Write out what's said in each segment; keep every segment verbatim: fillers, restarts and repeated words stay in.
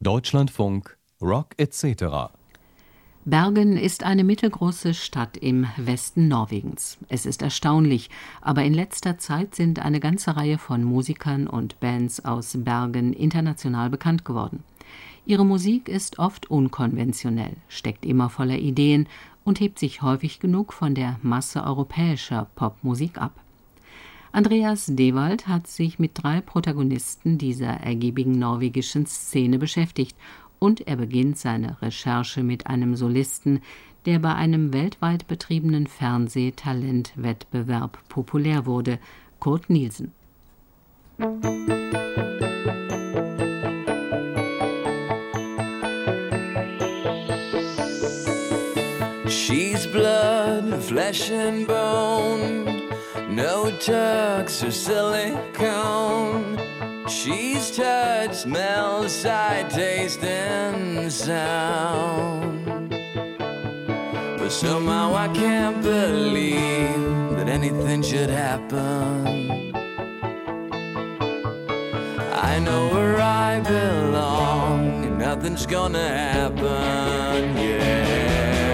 Deutschlandfunk Rock et cetera. Bergen ist eine mittelgroße Stadt im Westen Norwegens. Es ist erstaunlich, aber in letzter Zeit sind eine ganze Reihe von Musikern und Bands aus Bergen international bekannt geworden. Ihre Musik ist oft unkonventionell, steckt immer voller Ideen und hebt sich häufig genug von der Masse europäischer Popmusik ab. Andreas Dewald hat sich mit drei Protagonisten dieser ergiebigen norwegischen Szene beschäftigt und er beginnt seine Recherche mit einem Solisten, der bei einem weltweit betriebenen Fernsehtalentwettbewerb populär wurde, Kurt Nielsen. She's blood, flesh and bone, no tucks or silicone. She's touch, smell, sight, taste and sound. But somehow I can't believe that anything should happen. I know where I belong and nothing's gonna happen, yeah.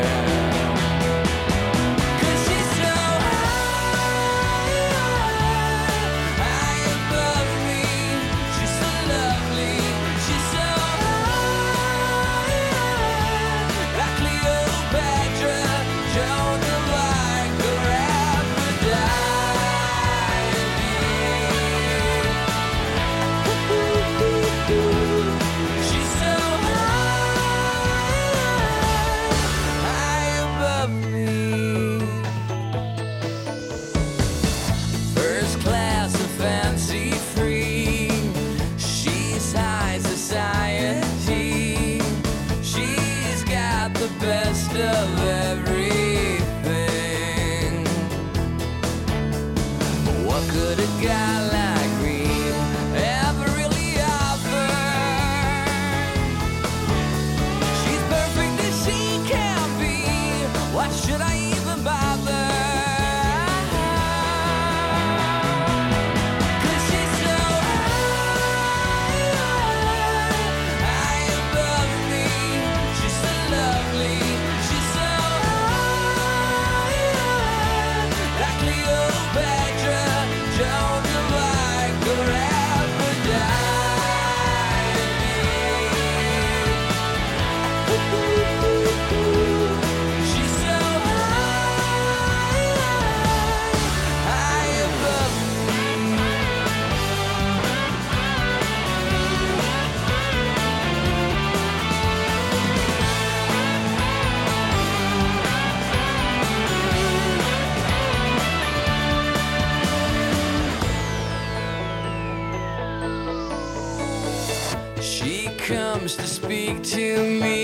To speak to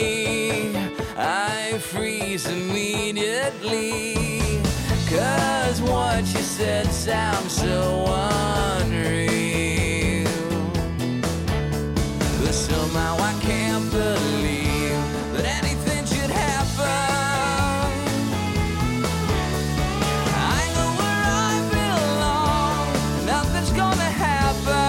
me, I freeze immediately, 'cause what you said sounds so unreal. But somehow I can't believe that anything should happen. I know where I belong, nothing's gonna happen.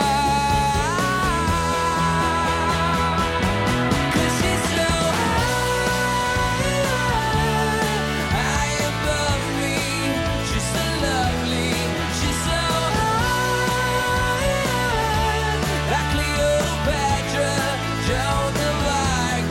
Like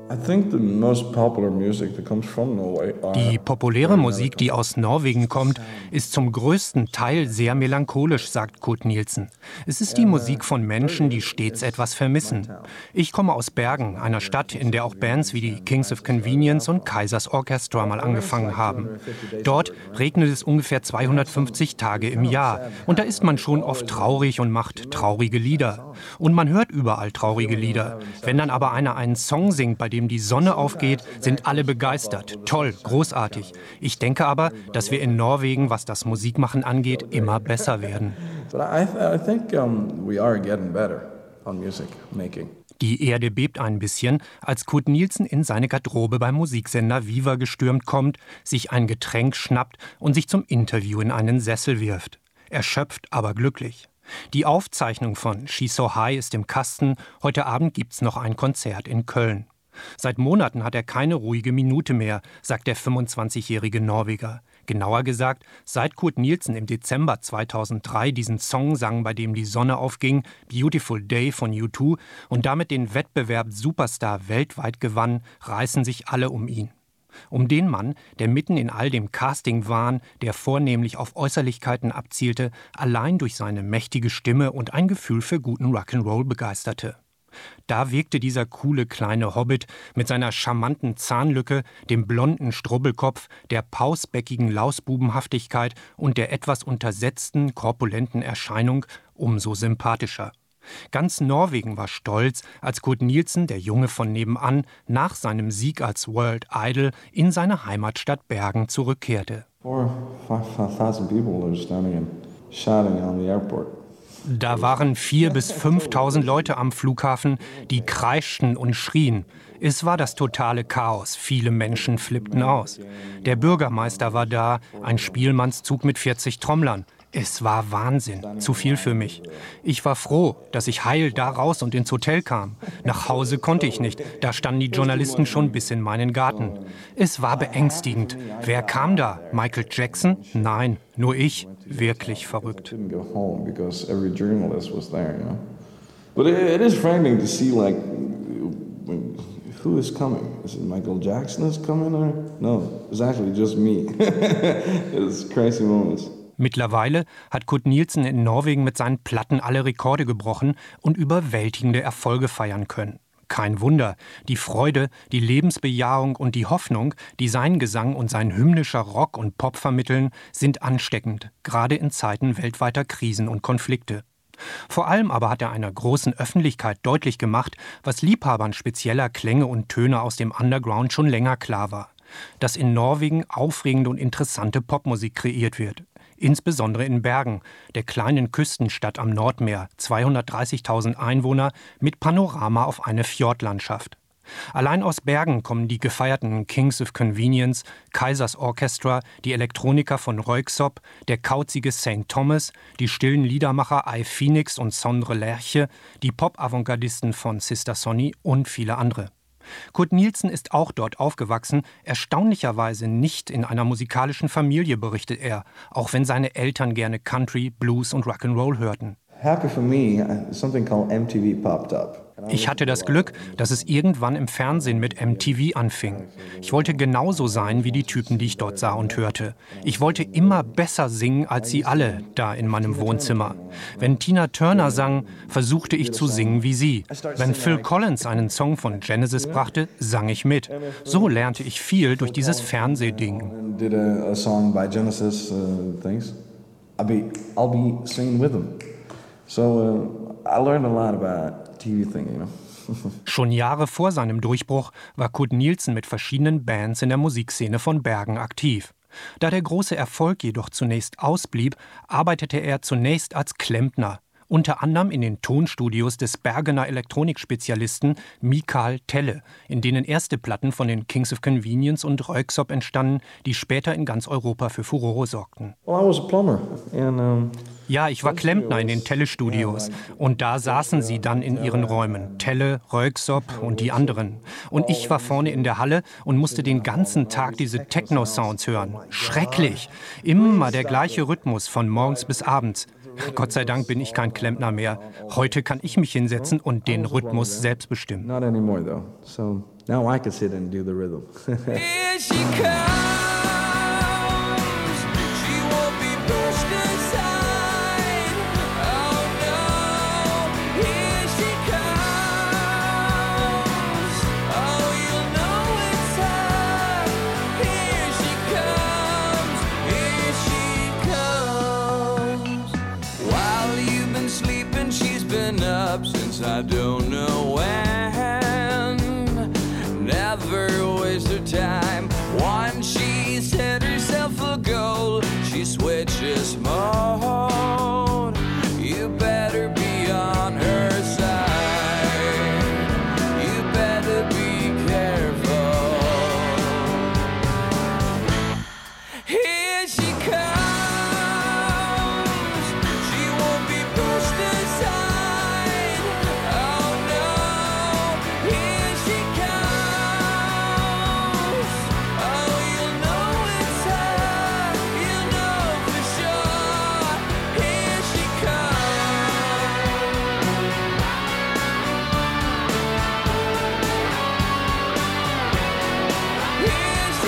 Die populäre Musik, die aus Norwegen kommt, ist zum größten Teil sehr melancholisch, sagt Kurt Nielsen. Es ist die Musik von Menschen, die stets etwas vermissen. Ich komme aus Bergen, einer Stadt, in der auch Bands wie die Kings of Convenience und Kaisers Orchestra mal angefangen haben. Dort regnet es ungefähr zweihundertfünfzig Tage im Jahr. Und da ist man schon oft traurig und macht traurige Lieder. Und man hört überall traurige Lieder. Wenn dann aber einer einen Song singt, bei dem die Sonne aufgeht, sind alle begeistert. Toll, großartig. Ich denke aber, dass wir in Norwegen, was das Musikmachen angeht, immer besser werden. Die Erde bebt ein bisschen, als Kurt Nielsen in seine Garderobe beim Musiksender Viva gestürmt kommt, sich ein Getränk schnappt und sich zum Interview in einen Sessel wirft. Erschöpft, aber glücklich. Die Aufzeichnung von She's So High ist im Kasten. Heute Abend gibt's noch ein Konzert in Köln. Seit Monaten hat er keine ruhige Minute mehr, sagt der fünfundzwanzigjährige Norweger. Genauer gesagt, seit Kurt Nielsen im Dezember zweitausenddrei diesen Song sang, bei dem die Sonne aufging, Beautiful Day von U zwei, und damit den Wettbewerb Superstar weltweit gewann, reißen sich alle um ihn. Um den Mann, der mitten in all dem Casting-Wahn, der vornehmlich auf Äußerlichkeiten abzielte, allein durch seine mächtige Stimme und ein Gefühl für guten Rock'n'Roll begeisterte. Da wirkte dieser coole kleine Hobbit mit seiner charmanten Zahnlücke, dem blonden Strubbelkopf, der pausbäckigen Lausbubenhaftigkeit und der etwas untersetzten, korpulenten Erscheinung umso sympathischer. Ganz Norwegen war stolz, als Kurt Nielsen, der Junge von nebenan, nach seinem Sieg als World Idol in seine Heimatstadt Bergen zurückkehrte. Da waren viertausend bis fünftausend Leute am Flughafen, die kreischten und schrien. Es war das totale Chaos, viele Menschen flippten aus. Der Bürgermeister war da, ein Spielmannszug mit vierzig Trommlern. Es war Wahnsinn, zu viel für mich. Ich war froh, dass ich heil da raus und ins Hotel kam. Nach Hause konnte ich nicht, da standen die Journalisten schon bis in meinen Garten. Es war beängstigend. Wer kam da? Michael Jackson? Nein, nur ich. Wirklich verrückt. Who is coming? Is it Michael Jackson is coming or no? It's actually just me. It's crazy moments. Mittlerweile hat Kurt Nielsen in Norwegen mit seinen Platten alle Rekorde gebrochen und überwältigende Erfolge feiern können. Kein Wunder, die Freude, die Lebensbejahung und die Hoffnung, die sein Gesang und sein hymnischer Rock und Pop vermitteln, sind ansteckend, gerade in Zeiten weltweiter Krisen und Konflikte. Vor allem aber hat er einer großen Öffentlichkeit deutlich gemacht, was Liebhabern spezieller Klänge und Töne aus dem Underground schon länger klar war: dass in Norwegen aufregende und interessante Popmusik kreiert wird. Insbesondere in Bergen, der kleinen Küstenstadt am Nordmeer, zweihundertdreißigtausend Einwohner mit Panorama auf eine Fjordlandschaft. Allein aus Bergen kommen die gefeierten Kings of Convenience, Kaisers Orchestra, die Elektroniker von Röyksopp, der kauzige Saint Thomas, die stillen Liedermacher I Phoenix und Sondre Lerche, die Pop-Avantgardisten von Sister Sonny und viele andere. Kurt Nielsen ist auch dort aufgewachsen, erstaunlicherweise nicht in einer musikalischen Familie, berichtet er, auch wenn seine Eltern gerne Country, Blues und Rock'n'Roll hörten. Happy for me, something called M T V popped up. Ich hatte das Glück, dass es irgendwann im Fernsehen mit M T V anfing. Ich wollte genauso sein wie die Typen, die ich dort sah und hörte. Ich wollte immer besser singen als sie alle da in meinem Wohnzimmer. Wenn Tina Turner sang, versuchte ich zu singen wie sie. Wenn Phil Collins einen Song von Genesis brachte, sang ich mit. So lernte ich viel durch dieses Fernsehding. Did a, a song by Genesis uh, things. I'll be I'll be singing with them. So uh, I learned a lot about T V thing, you know. Schon Jahre vor seinem Durchbruch war Kurt Nielsen mit verschiedenen Bands in der Musikszene von Bergen aktiv. Da der große Erfolg jedoch zunächst ausblieb, arbeitete er zunächst als Klempner, unter anderem in den Tonstudios des Bergener Elektronikspezialisten Mikael Telle, in denen erste Platten von den Kings of Convenience und Röyksopp entstanden, die später in ganz Europa für Furore sorgten. Well, I was a plumber and, um Ja, ich war Klempner in den Telle-Studios und da saßen sie dann in ihren Räumen, Telle, Röyksopp und die anderen. Und ich war vorne in der Halle und musste den ganzen Tag diese Techno-Sounds hören. Schrecklich! Immer der gleiche Rhythmus von morgens bis abends. Gott sei Dank bin ich kein Klempner mehr. Heute kann ich mich hinsetzen und den Rhythmus selbst bestimmen. Not anymore though. So now I can sit and do the rhythm. Here she comes. She won't be pushed aside. Oh no. Here she comes. Oh, you'll know it's her. Here she comes. Here she comes. While you've been sleeping, she's been up since I don't know when. Never waste her time. Once she set herself a goal, she switches mode. You better be on her side. You better be careful. Here she comes. She won't be pushed aside. Oh no. Here she comes. Oh, you'll know it's her. You'll know for sure. Here she comes. Here she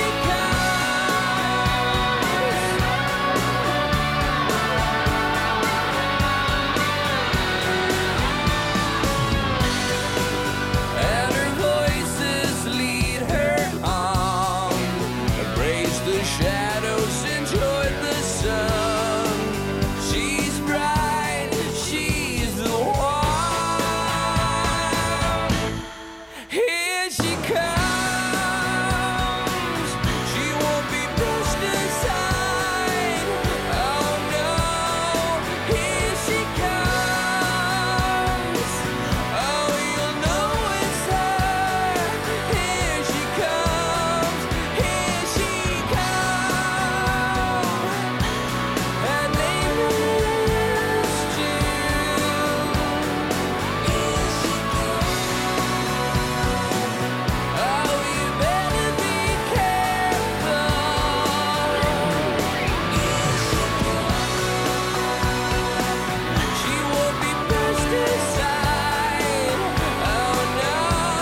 And her voices lead her on. Embrace the shadows, enjoy the sun. She's bright, she's the one. Here she comes. She won't be pushed aside. Oh no. Here she comes. Oh, you'll know it's her. Here she comes. Here she comes. Her name is June. Here she comes. Oh, you better be careful. She won't be pushed aside. Oh no.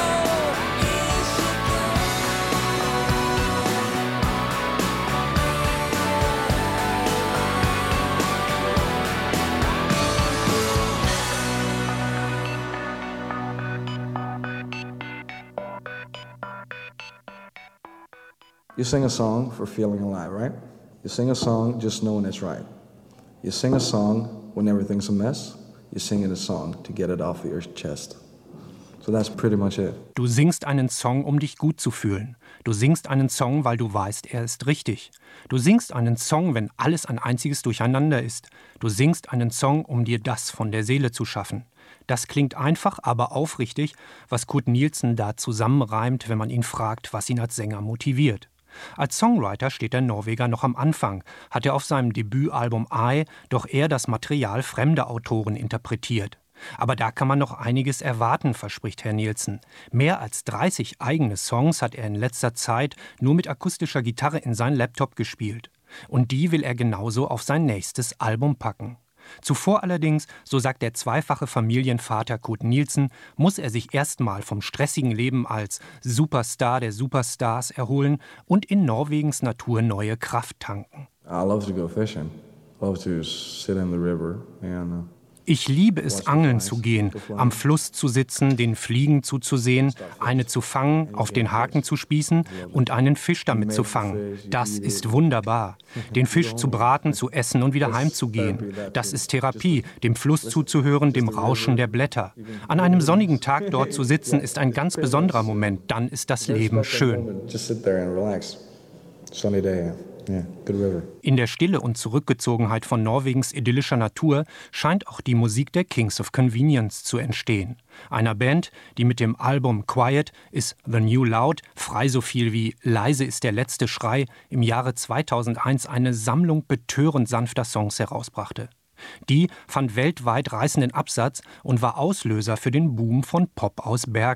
You sing a song for feeling alive, right? You sing a song just knowing it's right. You sing a song when everything's a mess. You sing it a song to get it off your chest. So that's pretty much it. Du singst einen Song, um dich gut zu fühlen. Du singst einen Song, weil du weißt, er ist richtig. Du singst einen Song, wenn alles ein einziges Durcheinander ist. Du singst einen Song, um dir das von der Seele zu schaffen. Das klingt einfach, aber aufrichtig, was Kurt Nielsen da zusammenreimt, wenn man ihn fragt, was ihn als Sänger motiviert. Als Songwriter steht der Norweger noch am Anfang, hat er auf seinem Debütalbum I doch eher das Material fremder Autoren interpretiert. Aber da kann man noch einiges erwarten, verspricht Herr Nielsen. Mehr als dreißig eigene Songs hat er in letzter Zeit nur mit akustischer Gitarre in seinen Laptop gespielt. Und die will er genauso auf sein nächstes Album packen. Zuvor allerdings, so sagt der zweifache Familienvater Kurt Nielsen, muss er sich erstmal vom stressigen Leben als Superstar der Superstars erholen und in Norwegens Natur neue Kraft tanken. I love to go fishing. Love to sit in the river and uh, Ich liebe es, angeln zu gehen, am Fluss zu sitzen, den Fliegen zuzusehen, eine zu fangen, auf den Haken zu spießen und einen Fisch damit zu fangen. Das ist wunderbar. Den Fisch zu braten, zu essen und wieder heimzugehen. Das ist Therapie, dem Fluss zuzuhören, dem Rauschen der Blätter. An einem sonnigen Tag dort zu sitzen, ist ein ganz besonderer Moment. Dann ist das Leben schön. just sit there and relax. Sunny day. Yeah, good river. In der Stille und Zurückgezogenheit von Norwegens idyllischer Natur scheint auch die Musik der Kings of Convenience zu entstehen. Einer Band, die mit dem Album Quiet is the New Loud, frei so viel wie Leise ist der letzte Schrei, im Jahre zweitausendeins eine Sammlung betörend sanfter Songs herausbrachte. Die fand weltweit reißenden Absatz und war Auslöser für den Boom von Pop aus Bergen.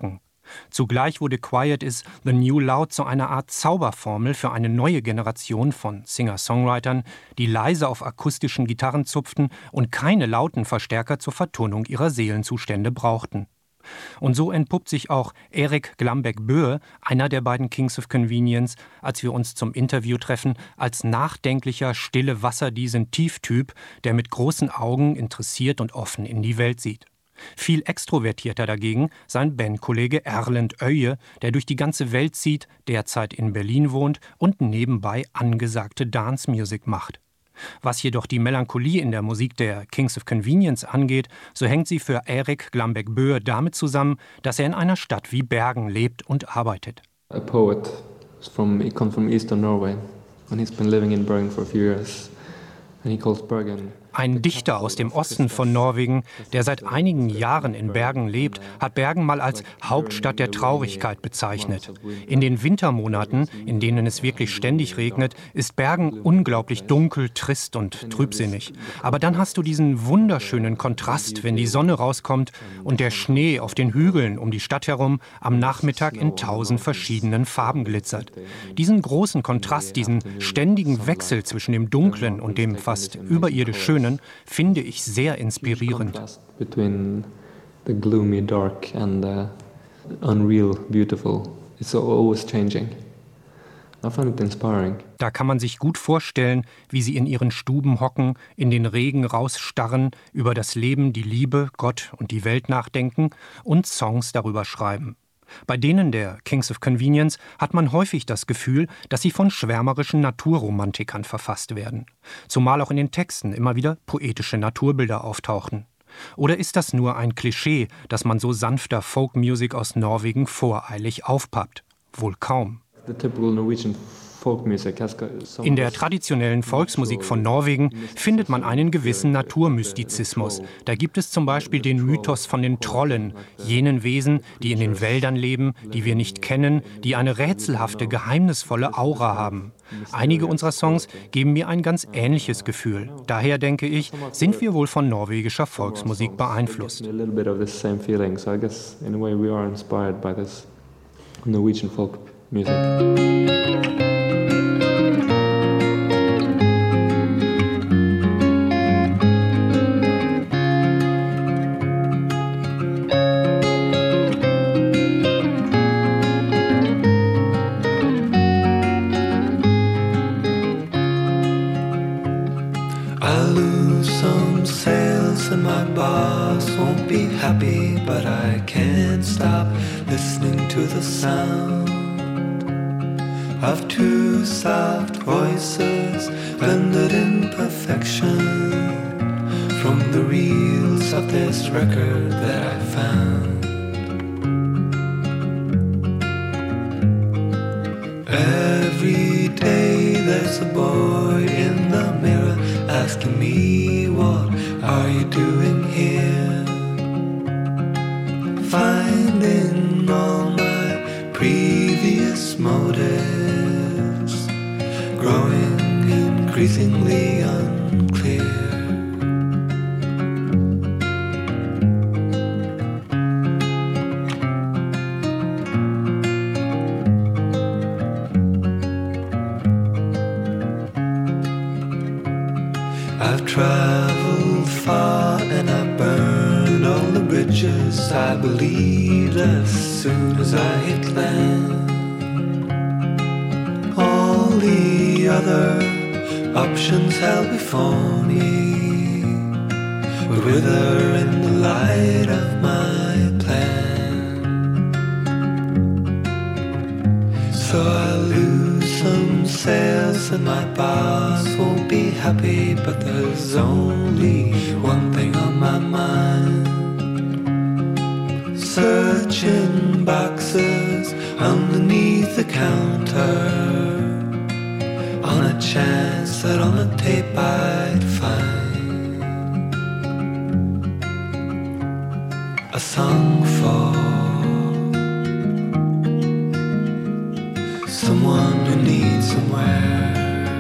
Zugleich wurde Quiet is the New Loud zu einer Art Zauberformel für eine neue Generation von Singer-Songwritern, die leise auf akustischen Gitarren zupften und keine lauten Verstärker zur Vertonung ihrer Seelenzustände brauchten. Und so entpuppt sich auch Erik Glambek-Bøe, einer der beiden Kings of Convenience, als wir uns zum Interview treffen, als nachdenklicher, stille Wasserdiesen-Tieftyp, der mit großen Augen interessiert und offen in die Welt sieht. Viel extrovertierter dagegen sein Bandkollege Erlend Øye, der durch die ganze Welt zieht, derzeit in Berlin wohnt und nebenbei angesagte Dance-Music macht. Was jedoch die Melancholie in der Musik der Kings of Convenience angeht, so hängt sie für Erik Glambek-Bøe damit zusammen, dass er in einer Stadt wie Bergen lebt und arbeitet. A poet from, he comes from eastern Norway and he's been living in Bergen for a few years and he calls Bergen. Ein Dichter aus dem Osten von Norwegen, der seit einigen Jahren in Bergen lebt, hat Bergen mal als Hauptstadt der Traurigkeit bezeichnet. In den Wintermonaten, in denen es wirklich ständig regnet, ist Bergen unglaublich dunkel, trist und trübsinnig. Aber dann hast du diesen wunderschönen Kontrast, wenn die Sonne rauskommt und der Schnee auf den Hügeln um die Stadt herum am Nachmittag in tausend verschiedenen Farben glitzert. Diesen großen Kontrast, diesen ständigen Wechsel zwischen dem Dunklen und dem fast überirdisch Schönen, finde ich sehr inspirierend. Between the gloomy dark and the unreal beautiful. It's always changing. I find it inspiring. Da kann man sich gut vorstellen, wie sie in ihren Stuben hocken, in den Regen rausstarren, über das Leben, die Liebe, Gott und die Welt nachdenken und Songs darüber schreiben. Bei denen der Kings of Convenience hat man häufig das Gefühl, dass sie von schwärmerischen Naturromantikern verfasst werden. Zumal auch in den Texten immer wieder poetische Naturbilder auftauchen. Oder ist das nur ein Klischee, das man so sanfter Folkmusik aus Norwegen voreilig aufpappt? Wohl kaum. The typical Norwegian folk music has got some In der traditionellen Volksmusik von Norwegen findet man einen gewissen Naturmystizismus. Da gibt es zum Beispiel den Mythos von den Trollen, jenen Wesen, die in den Wäldern leben, die wir nicht kennen, die eine rätselhafte, geheimnisvolle Aura haben. Einige unserer Songs geben mir ein ganz ähnliches Gefühl. Daher denke ich, sind wir wohl von norwegischer Volksmusik beeinflusst. a little bit of the same feeling. So I guess in a way we are inspired by this Norwegian folk music. I lose some sales and my boss won't be happy, but I can't stop listening to the sound of two soft voices blended in perfection from the reels of this record that I found. Every day there's a boy in the mirror asking me, what are you doing here? Finding all my previous motives growing increasingly unclear. I've traveled far and I burned all the bridges I believed as soon as I hit land. All the other options held before me would wither in the light of my plan. So I lose some sales and my boss won't be happy, but there's only one thing on my mind. Searching boxes underneath the counter on a chance that on a tape I'd find a song for someone who needs somewhere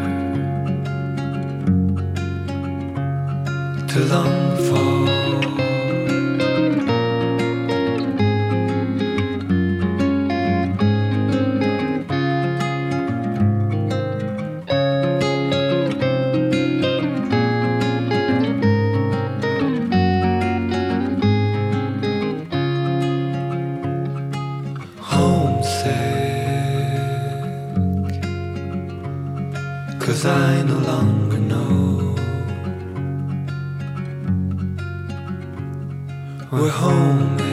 to long for. 'cause I no longer know where home is.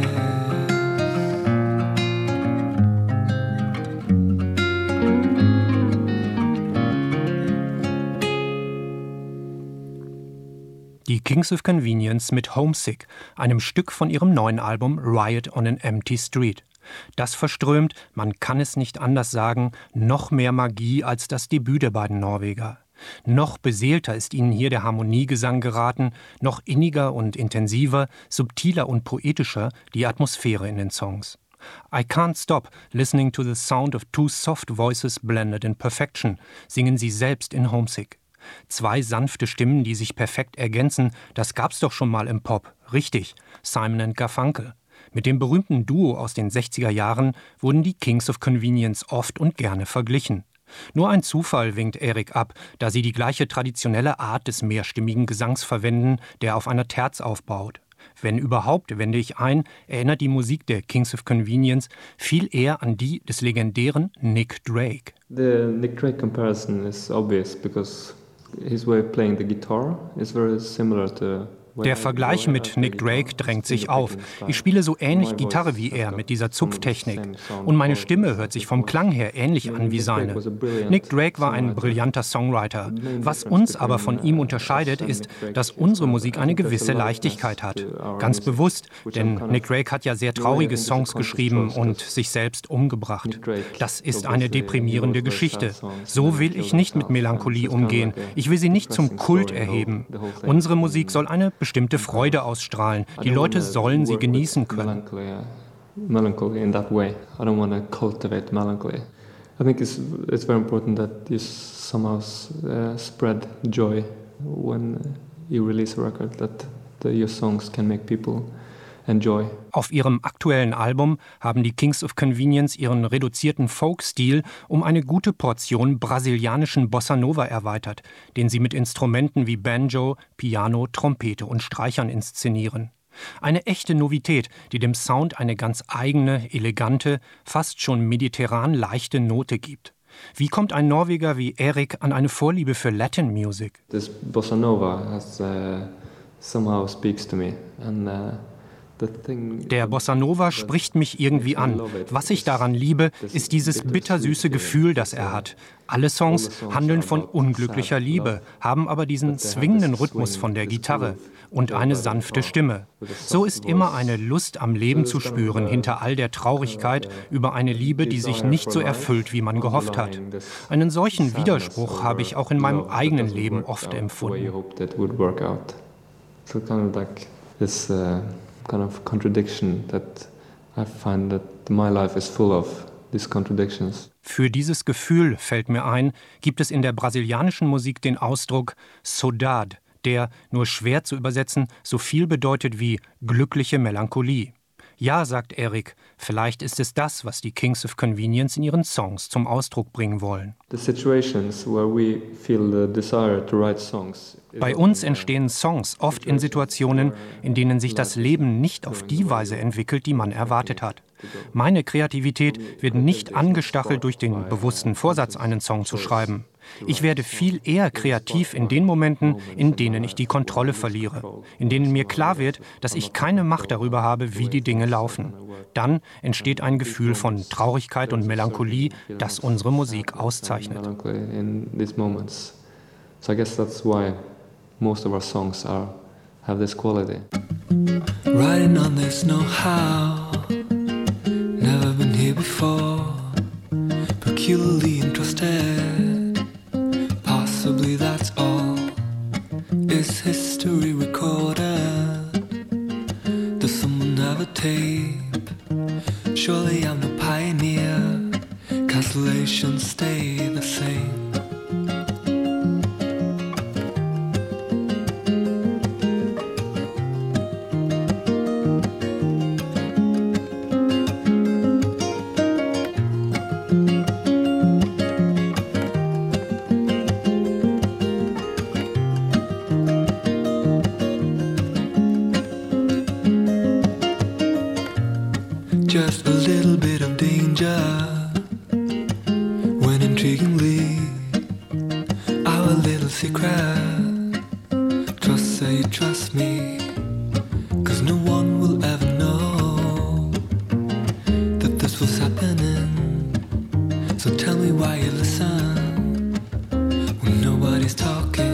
Die Kings of Convenience mit Homesick, einem Stück von ihrem neuen Album Riot on an Empty Street. Das verströmt, man kann es nicht anders sagen, noch mehr Magie als das Debüt der beiden Norweger. Noch beseelter ist ihnen hier der Harmoniegesang geraten, noch inniger und intensiver, subtiler und poetischer die Atmosphäre in den Songs. I can't stop listening to the sound of two soft voices blended in perfection, singen sie selbst in Homesick. Zwei sanfte Stimmen, die sich perfekt ergänzen, das gab's doch schon mal im Pop. Richtig, Simon and Garfunkel. Mit dem berühmten Duo aus den sechziger Jahren wurden die Kings of Convenience oft und gerne verglichen. Nur ein Zufall winkt Erik ab, da sie die gleiche traditionelle Art des mehrstimmigen Gesangs verwenden, der auf einer Terz aufbaut. Wenn überhaupt, wende ich ein, erinnert die Musik der Kings of Convenience viel eher an die des legendären Nick Drake. The Nick Drake comparison is obvious because his way of playing the guitar is very similar to. Der Vergleich mit Nick Drake drängt sich auf. Ich spiele so ähnlich Gitarre wie er mit dieser Zupftechnik. Und meine Stimme hört sich vom Klang her ähnlich an wie seine. Nick Drake war ein brillanter Songwriter. Was uns aber von ihm unterscheidet, ist, dass unsere Musik eine gewisse Leichtigkeit hat. Ganz bewusst, denn Nick Drake hat ja sehr traurige Songs geschrieben und sich selbst umgebracht. Das ist eine deprimierende Geschichte. So will ich nicht mit Melancholie umgehen. Ich will sie nicht zum Kult erheben. Unsere Musik soll eine bestimmte Freude ausstrahlen. Die Leute sollen sie genießen können. Melancholy in that way. I don't want to cultivate melancholy. I think it's it's very important that you somehow uh, spread joy when you release a record, that the, your songs can make people enjoy. Auf ihrem aktuellen Album haben die Kings of Convenience ihren reduzierten Folk-Stil um eine gute Portion brasilianischen Bossa Nova erweitert, den sie mit Instrumenten wie Banjo, Piano, Trompete und Streichern inszenieren. Eine echte Novität, die dem Sound eine ganz eigene, elegante, fast schon mediterran leichte Note gibt. Wie kommt ein Norweger wie Erik an eine Vorliebe für Latin Music? This Bossa Nova has, uh, somehow speaks to me and uh Der Bossa Nova spricht mich irgendwie an. Was ich daran liebe, ist dieses bittersüße Gefühl, das er hat. Alle Songs handeln von unglücklicher Liebe, haben aber diesen zwingenden Rhythmus von der Gitarre und eine sanfte Stimme. So ist immer eine Lust am Leben zu spüren hinter all der Traurigkeit über eine Liebe, die sich nicht so erfüllt, wie man gehofft hat. Einen solchen Widerspruch habe ich auch in meinem eigenen Leben oft empfunden. Kind of contradiction that I find that my life is full of these contradictions. Für dieses Gefühl, fällt mir ein, gibt es in der brasilianischen Musik den Ausdruck Saudade, der, nur schwer zu übersetzen, so viel bedeutet wie glückliche Melancholie. Ja, sagt Erik, vielleicht ist es das, was die Kings of Convenience in ihren Songs zum Ausdruck bringen wollen. Bei uns entstehen Songs oft in Situationen, in denen sich das Leben nicht auf die Weise entwickelt, die man erwartet hat. Meine Kreativität wird nicht angestachelt durch den bewussten Vorsatz, einen Song zu schreiben. Ich werde viel eher kreativ in den Momenten, in denen ich die Kontrolle verliere, in denen mir klar wird, dass ich keine Macht darüber habe, wie die Dinge laufen. Dann entsteht ein Gefühl von Traurigkeit und Melancholie, das unsere Musik auszeichnet. So I guess that's why most of our songs are have this quality. Riding on this know-how, never been here before, peculiarly interested, possibly that's all. Is history recorded? Does someone have a tape? Surely I'm no pioneer, constellations stay the same. Just a little bit of danger when intriguingly secret. Trust, say you trust me, 'cause no one will ever know that this was happening. So tell me why you listen when nobody's talking.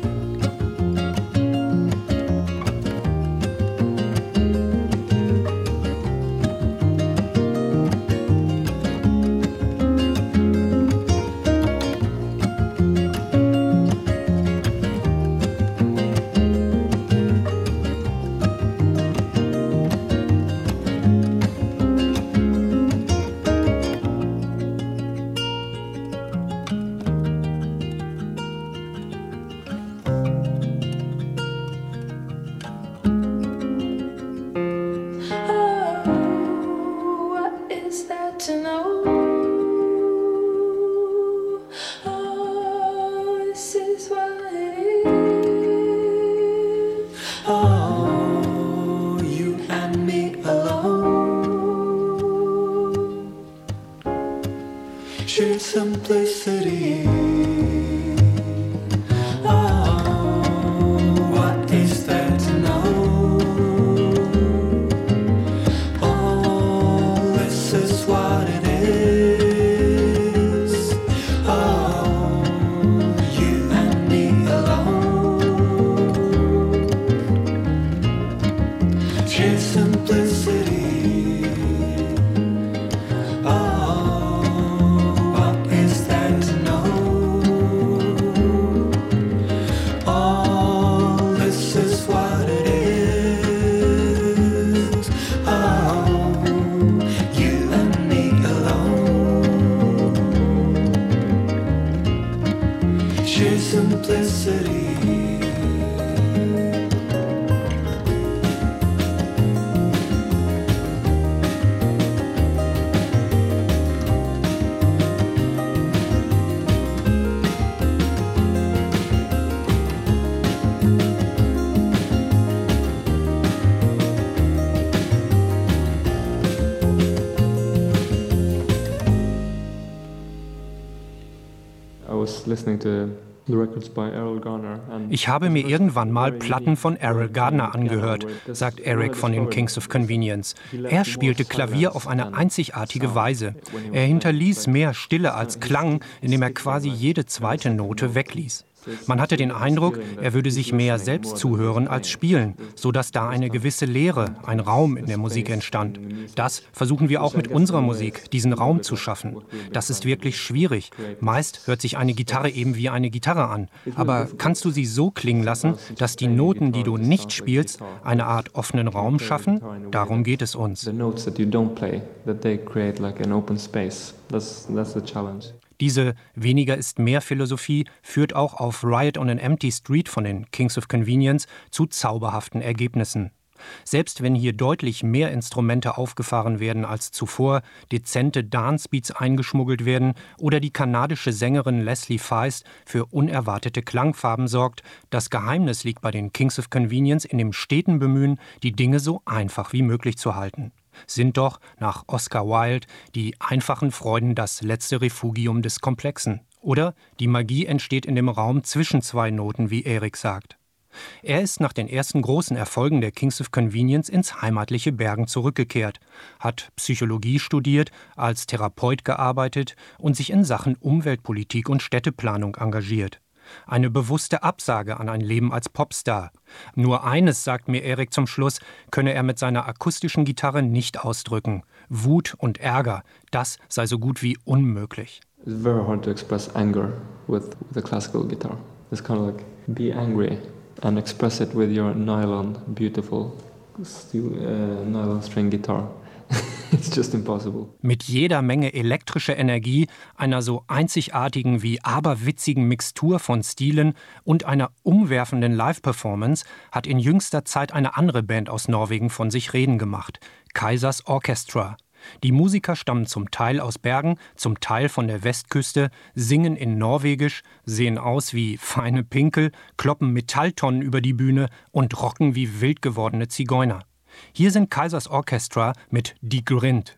Simplicity. Oh, what is there to know? Oh, this is what it is. Oh, you and me alone. Sheer simplicity. Ich habe mir irgendwann mal Platten von Errol Garner angehört, sagt Eric von den Kings of Convenience. Er spielte Klavier auf eine einzigartige Weise. Er hinterließ mehr Stille als Klang, indem er quasi jede zweite Note wegließ. Man hatte den Eindruck, er würde sich mehr selbst zuhören als spielen, sodass da eine gewisse Leere, ein Raum in der Musik entstand. Das versuchen wir auch mit unserer Musik, diesen Raum zu schaffen. Das ist wirklich schwierig. Meist hört sich eine Gitarre eben wie eine Gitarre an. Aber kannst du sie so klingen lassen, dass die Noten, die du nicht spielst, eine Art offenen Raum schaffen? Darum geht es uns. Diese Weniger ist mehr Philosophie führt auch auf Riot on an Empty Street von den Kings of Convenience zu zauberhaften Ergebnissen. Selbst wenn hier deutlich mehr Instrumente aufgefahren werden als zuvor, dezente Dancebeats eingeschmuggelt werden oder die kanadische Sängerin Leslie Feist für unerwartete Klangfarben sorgt, das Geheimnis liegt bei den Kings of Convenience in dem steten Bemühen, die Dinge so einfach wie möglich zu halten. Sind doch, nach Oscar Wilde, die einfachen Freuden das letzte Refugium des Komplexen. Oder die Magie entsteht in dem Raum zwischen zwei Noten, wie Eric sagt. Er ist nach den ersten großen Erfolgen der Kings of Convenience ins heimatliche Bergen zurückgekehrt, hat Psychologie studiert, als Therapeut gearbeitet und sich in Sachen Umweltpolitik und Städteplanung engagiert. Eine bewusste Absage an ein Leben als Popstar. Nur eines, sagt mir Eric zum Schluss, könne er mit seiner akustischen Gitarre nicht ausdrücken. Wut und Ärger, das sei so gut wie unmöglich. It's very hard to express anger with, with a classical guitar. It's kind of like, be angry and express it with your nylon, beautiful steel, uh, nylon string guitar. It's just impossible. Mit jeder Menge elektrischer Energie, einer so einzigartigen wie aberwitzigen Mixtur von Stilen und einer umwerfenden Live-Performance hat in jüngster Zeit eine andere Band aus Norwegen von sich reden gemacht, Kaizers Orchestra. Die Musiker stammen zum Teil aus Bergen, zum Teil von der Westküste, singen in Norwegisch, sehen aus wie feine Pinkel, kloppen Metalltonnen über die Bühne und rocken wie wild gewordene Zigeuner. Hier sind Kaizers Orchestra mit Die Grind.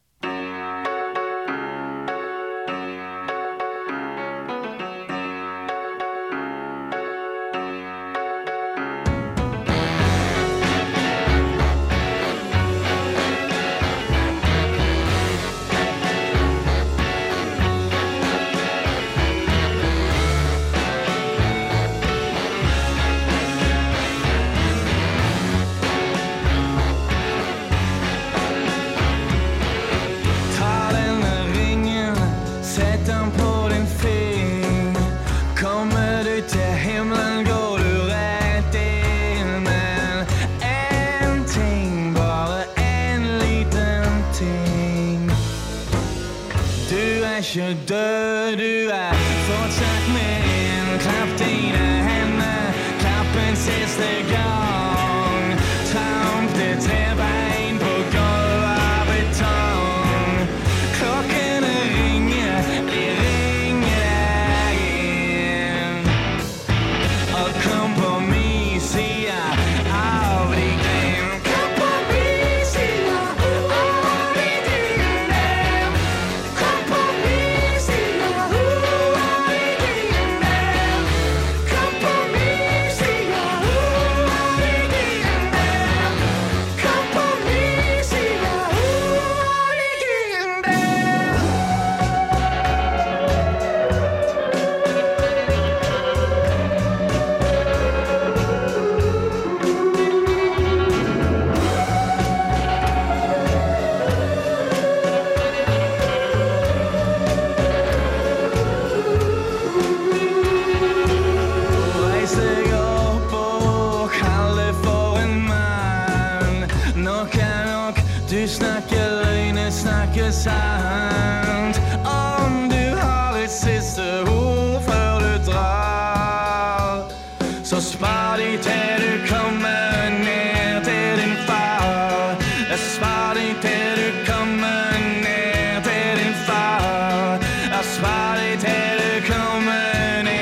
Du er ikke død, du er fortsatt min. Klapp dine hender, klapp en siste gang. Tramp det trebein på gulv av betong. Klokkene ringer, de ringer deg inn. Og kom på min side av de gren. Kom på min side av de gren. Kom på min side av de gren. Kom på min side av de gren. Kom på min side av de Reis deg opp og kall det for en mann. Nok er nok, du snakker løgner, snakker sant. Om du har et siste ord før du drar, så spar de til du kommer ned til din far. Jeg spar de til du kommer ned til din far. Jeg spar de til du kommer ned.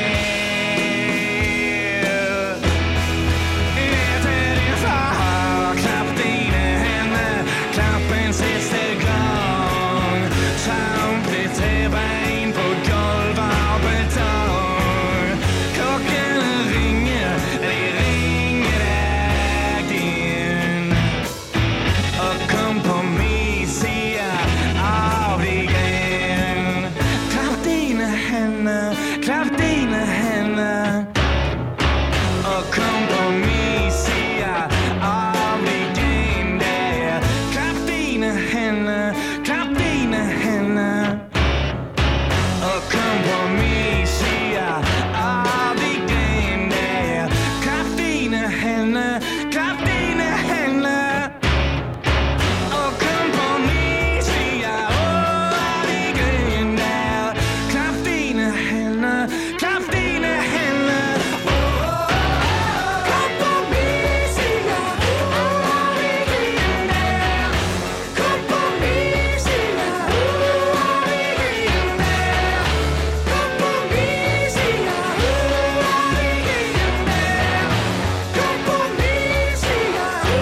Ned til din far. Klapp dine hender, klapp en siste gang. Tramp ditt trebein på gulv av betong. Klokkene ringer, de ringer deg inn. Og kom på min side av de gren. Klapp dine hender, klapp dine hender. Og kom på min side av de gren der. Klapp dine hender, klapp dine hender. Og kom på min side av de gren der. Klapp dine hender, klapp dine hender. Og kom på min side av de gren der. Klapp dine hender, klapp dine hender. Kom på min side av de gren der. Kom på min side av de gren der. Kom på min side av de gren der. Kom på min side av de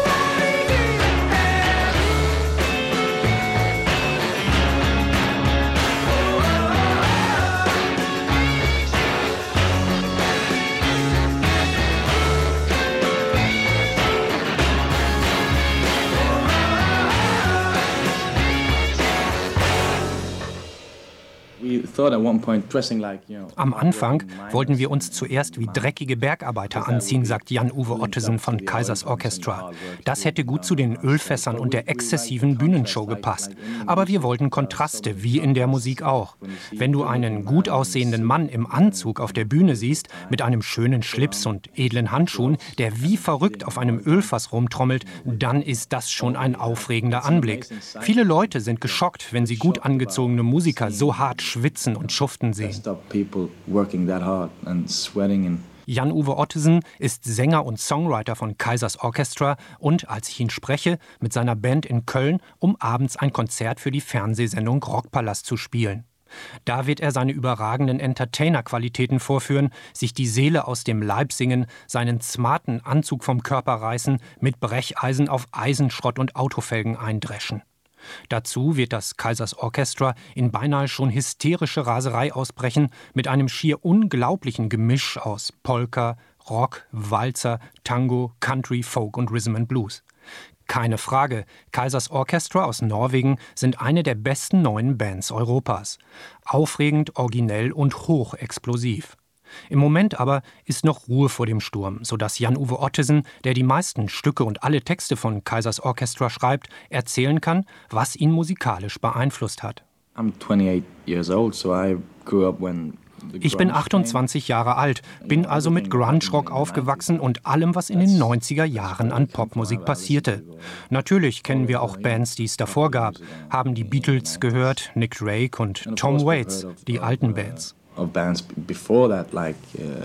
We thought at one point dressing like, you know, Am Anfang wollten wir uns zuerst wie dreckige Bergarbeiter anziehen, sagt Jan-Uwe Ottesen von Kaisers Orchestra. Das hätte gut zu den Ölfässern und der exzessiven Bühnenshow gepasst. Aber wir wollten Kontraste, wie in der Musik auch. Wenn du einen gut aussehenden Mann im Anzug auf der Bühne siehst, mit einem schönen Schlips und edlen Handschuhen, der wie verrückt auf einem Ölfass rumtrommelt, dann ist das schon ein aufregender Anblick. Viele Leute sind geschockt, wenn sie gut angezogene Musiker so hart schwitzen und schuften sehen. stop people working that hard and sweating and Jan-Uwe Ottesen ist Sänger und Songwriter von Kaisers Orchestra und, als ich ihn spreche, mit seiner Band in Köln, um abends ein Konzert für die Fernsehsendung Rockpalast zu spielen. Da wird er seine überragenden Entertainer-Qualitäten vorführen, sich die Seele aus dem Leib singen, seinen smarten Anzug vom Körper reißen, mit Brecheisen auf Eisenschrott und Autofelgen eindreschen. Dazu wird das Kaisers Orchestra in beinahe schon hysterische Raserei ausbrechen, mit einem schier unglaublichen Gemisch aus Polka, Rock, Walzer, Tango, Country, Folk und Rhythm and Blues. Keine Frage, Kaisers Orchestra aus Norwegen sind eine der besten neuen Bands Europas. Aufregend, originell und hochexplosiv. Im Moment aber ist noch Ruhe vor dem Sturm, sodass Jan-Uwe Ottesen, der die meisten Stücke und alle Texte von Kaisers Orchestra schreibt, erzählen kann, was ihn musikalisch beeinflusst hat. I'm twenty-eight years old, so I grew up when Ich bin achtundzwanzig Jahre alt, bin also mit Grunge-Rock aufgewachsen und allem, was in den neunziger Jahren an Popmusik passierte. Natürlich kennen wir auch Bands, die es davor gab, haben die Beatles gehört, Nick Drake und Tom Waits, die alten Bands. Of bands before that, like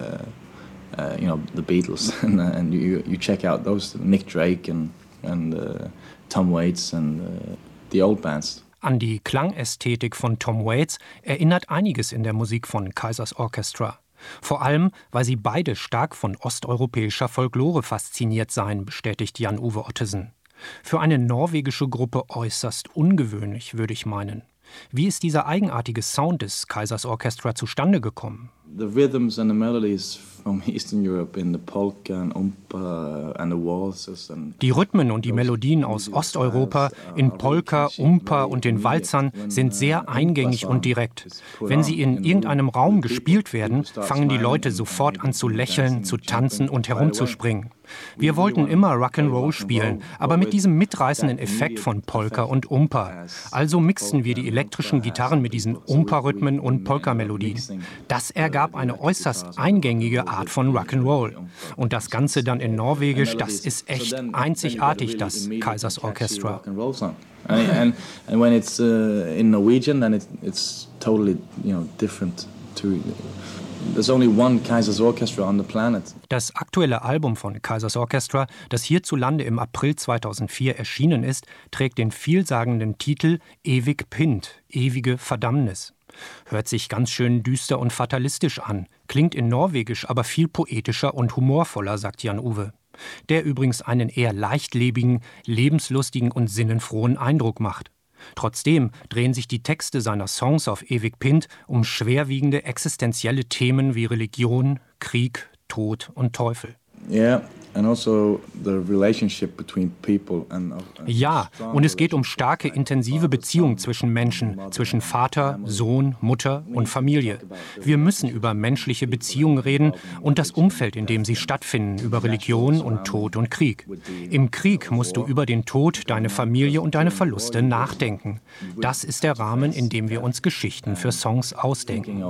uh, uh, you know, the Beatles, and, uh, and you you check out those Nick Drake and and uh, Tom Waits and uh, the old bands. An die Klangästhetik von Tom Waits erinnert einiges in der Musik von Kaisers Orchestra. Vor allem, weil sie beide stark von osteuropäischer Folklore fasziniert seien, bestätigt Jan-Uwe Ottesen. Für eine norwegische Gruppe äußerst ungewöhnlich, würde ich meinen. Wie ist dieser eigenartige Sound des Kaisers Orchestra zustande gekommen? The rhythms and the melodies from Eastern Europe in the polka and umpa and the waltzes and Die Rhythmen und die Melodien aus Osteuropa in Polka, Umpa und den Walzern sind sehr eingängig und direkt. Wenn sie in irgendeinem Raum gespielt werden, fangen die Leute sofort an zu lächeln, zu tanzen und herumzuspringen. Wir wollten immer Rock'n'Roll spielen, aber mit diesem mitreißenden Effekt von Polka und Umpa. Also mixten wir die elektrischen Gitarren mit diesen Umpa-Rhythmen und Polka-Melodien. Das ergab eine äußerst eingängige Art von Rock'n'Roll. Und das Ganze dann in Norwegisch, das ist echt einzigartig, das Kaisers Orchestra. And, and, and when it's uh, in Norwegian, then it, it's totally, you know, different to. There's only one Kaisers Orchestra on the planet. Das aktuelle Album von Kaisers Orchestra, das hierzulande im April zweitausendvier erschienen ist, trägt den vielsagenden Titel Ewig Pind, ewige Verdammnis. Hört sich ganz schön düster und fatalistisch an, klingt in Norwegisch aber viel poetischer und humorvoller, sagt Jan-Uwe. Der übrigens einen eher leichtlebigen, lebenslustigen und sinnenfrohen Eindruck macht. Trotzdem drehen sich die Texte seiner Songs auf Ewig Pind um schwerwiegende existenzielle Themen wie Religion, Krieg, Tod und Teufel. Yeah. And also the relationship between people and, and ja, und es geht um starke, intensive Beziehungen zwischen Menschen, zwischen Vater, Sohn, Mutter und Familie. Wir müssen über menschliche Beziehungen reden und das Umfeld, in dem sie stattfinden, über Religion und Tod und Krieg. Im Krieg musst du über den Tod, deine Familie und deine Verluste nachdenken. Das ist der Rahmen, in dem wir uns Geschichten für Songs ausdenken.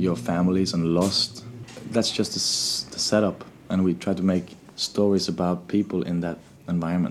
That's just the setup, and we try to make stories about people in that environment.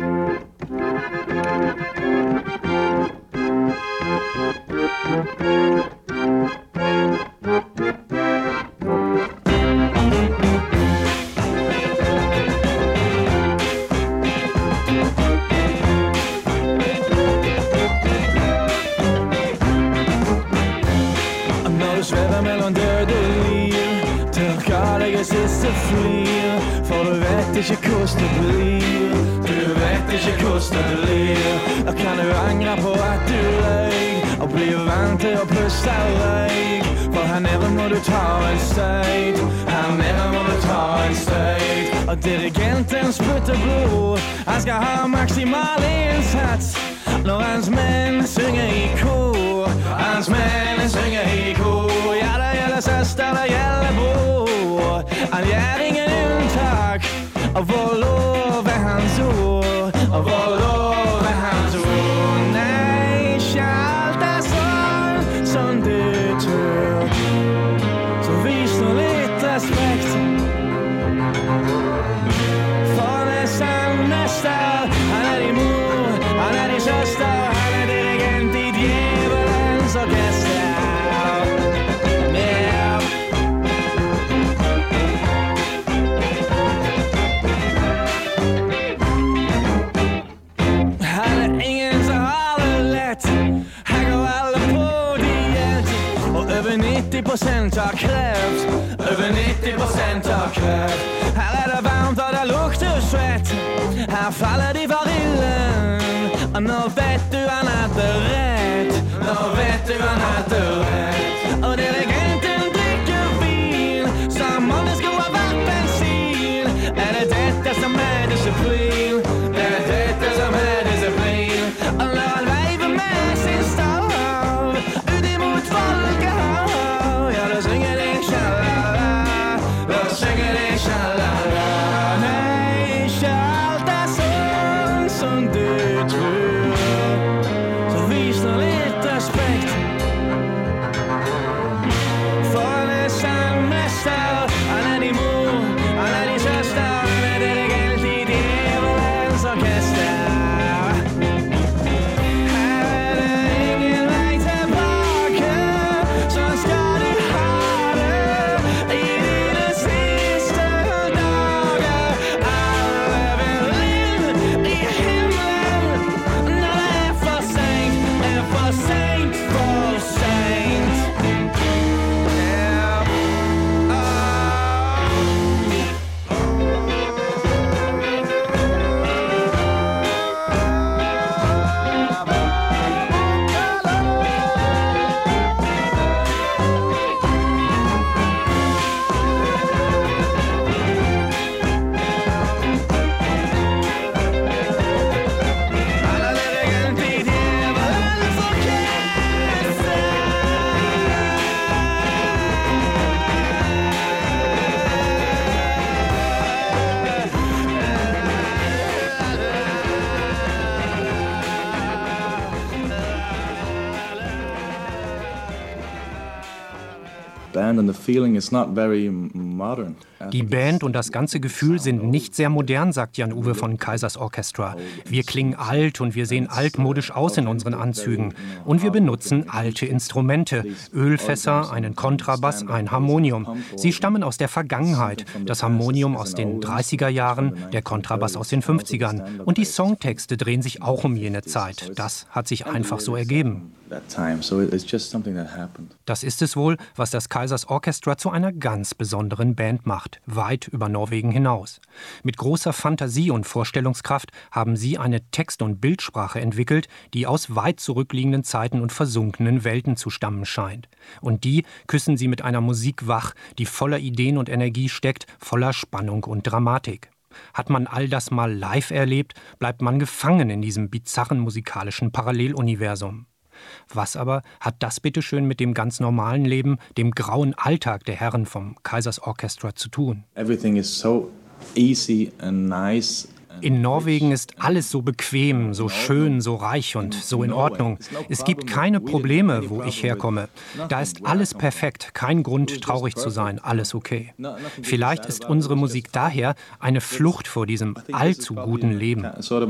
Når du svæver mellom død og liv, tørker deg i siste flir. For du vet ikke hvordan det blir. Du vet ikke hvordan det blir. Og kan du angre på at du løy, og bli vant til å puste røyk. For her nede må du ta en støyt. Her nede må du ta en støyt. Og dirigenten sprutter blod. Han skal ha maksimal innsats når hans menn synger i kor. Hans menn synger i kor. Ja, det gjelder søster, det gjelder bror. Han gjør ingen unntak. Og vår lov er hans ord. Og vår lov er hans ord. Nei, ikke alt er sånn som du tror. Så vis nå litt respekt. For nesten nester, han er din mor, han er din søster, han er dirigent i djevelens orkester. nitti prosent har krevd. Over nitti prosent har krevd. Her er det varmt og det lukter svett. Her faller de for illen. Og nå vet du han hadde rett. Nå vet du han hadde rett. Og dirigenten drikker vin som om det skulle ha vært bensin. Er det dette som er disiplin? Er det dette som er disiplin? Og når han veiver med sin stav ut imot folket band and the feeling is not very modern. Die Band und das ganze Gefühl sind nicht sehr modern, sagt Jan-Uwe von Kaisers Orchestra. Wir klingen alt und wir sehen altmodisch aus in unseren Anzügen. Und wir benutzen alte Instrumente. Ölfässer, einen Kontrabass, ein Harmonium. Sie stammen aus der Vergangenheit. Das Harmonium aus den dreißiger Jahren, der Kontrabass aus den fünfzigern. Und die Songtexte drehen sich auch um jene Zeit. Das hat sich einfach so ergeben. Das ist es wohl, was das Kaisers Orchestra zu einer ganz besonderen Band macht, weit über Norwegen hinaus. Mit großer Fantasie und Vorstellungskraft haben sie eine Text- und Bildsprache entwickelt, die aus weit zurückliegenden Zeiten und versunkenen Welten zu stammen scheint. Und die küssen sie mit einer Musik wach, die voller Ideen und Energie steckt, voller Spannung und Dramatik. Hat man all das mal live erlebt, bleibt man gefangen in diesem bizarren musikalischen Paralleluniversum. Was aber hat das bitteschön mit dem ganz normalen Leben, dem grauen Alltag der Herren vom Kaisers Orchestra zu tun? Everything is so easy and nice. In Norwegen ist alles so bequem, so schön, so reich und so in Ordnung. Es gibt keine Probleme, wo ich herkomme. Da ist alles perfekt, kein Grund, traurig zu sein, alles okay. Vielleicht ist unsere Musik daher eine Flucht vor diesem allzu guten Leben.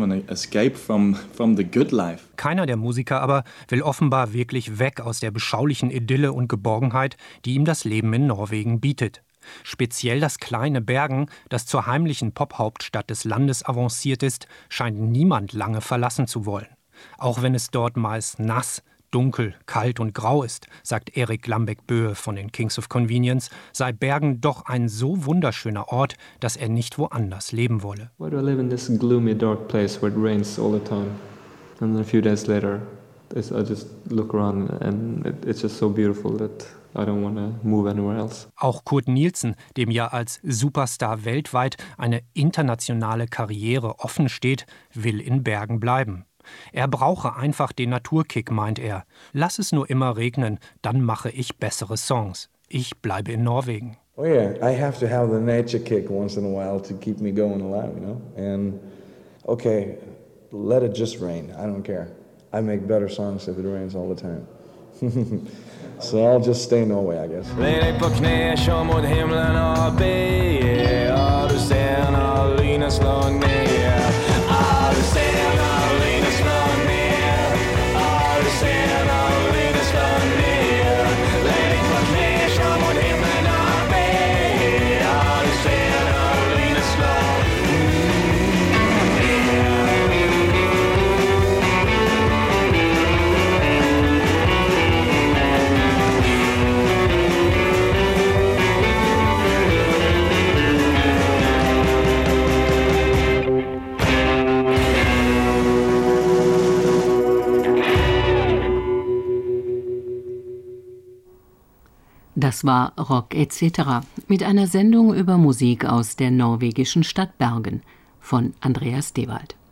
Keiner der Musiker aber will offenbar wirklich weg aus der beschaulichen Idylle und Geborgenheit, die ihm das Leben in Norwegen bietet. Speziell das kleine Bergen, das zur heimlichen Pop-Hauptstadt des Landes avanciert ist, scheint niemand lange verlassen zu wollen. Auch wenn es dort meist nass, dunkel, kalt und grau ist, sagt Erik Lambeck-Bøe von den Kings of Convenience, sei Bergen doch ein so wunderschöner Ort, dass er nicht woanders leben wolle. Why do I live in this gloomy, dark place where it rains all the time? And then a few days later, I just look around and it's just so beautiful that I don't want to move anywhere else. Auch Kurt Nielsen, dem ja als Superstar weltweit eine internationale Karriere offen steht, will in Bergen bleiben. Er brauche einfach den Naturkick, meint er. Lass es nur immer regnen, dann mache ich bessere Songs. Ich bleibe in Norwegen. Oh yeah, I have to have the nature kick once in a while to keep me going alive, you know? And okay, let it just rain. I don't care. I make better songs if it rains all the time. So I'll just stay in Norway, I guess. Lägg dig på knä, kör mot himlen och be. Ja, du ser när lynen slår ner. Ja, du ser när lynen slår ner. Ja, du ser när lynen slår ner. Lägg dig på knä, kör mot himlen och be. Ja, du ser när lynen slår Das war Rock et cetera mit einer Sendung über Musik aus der norwegischen Stadt Bergen von Andreas Dewald.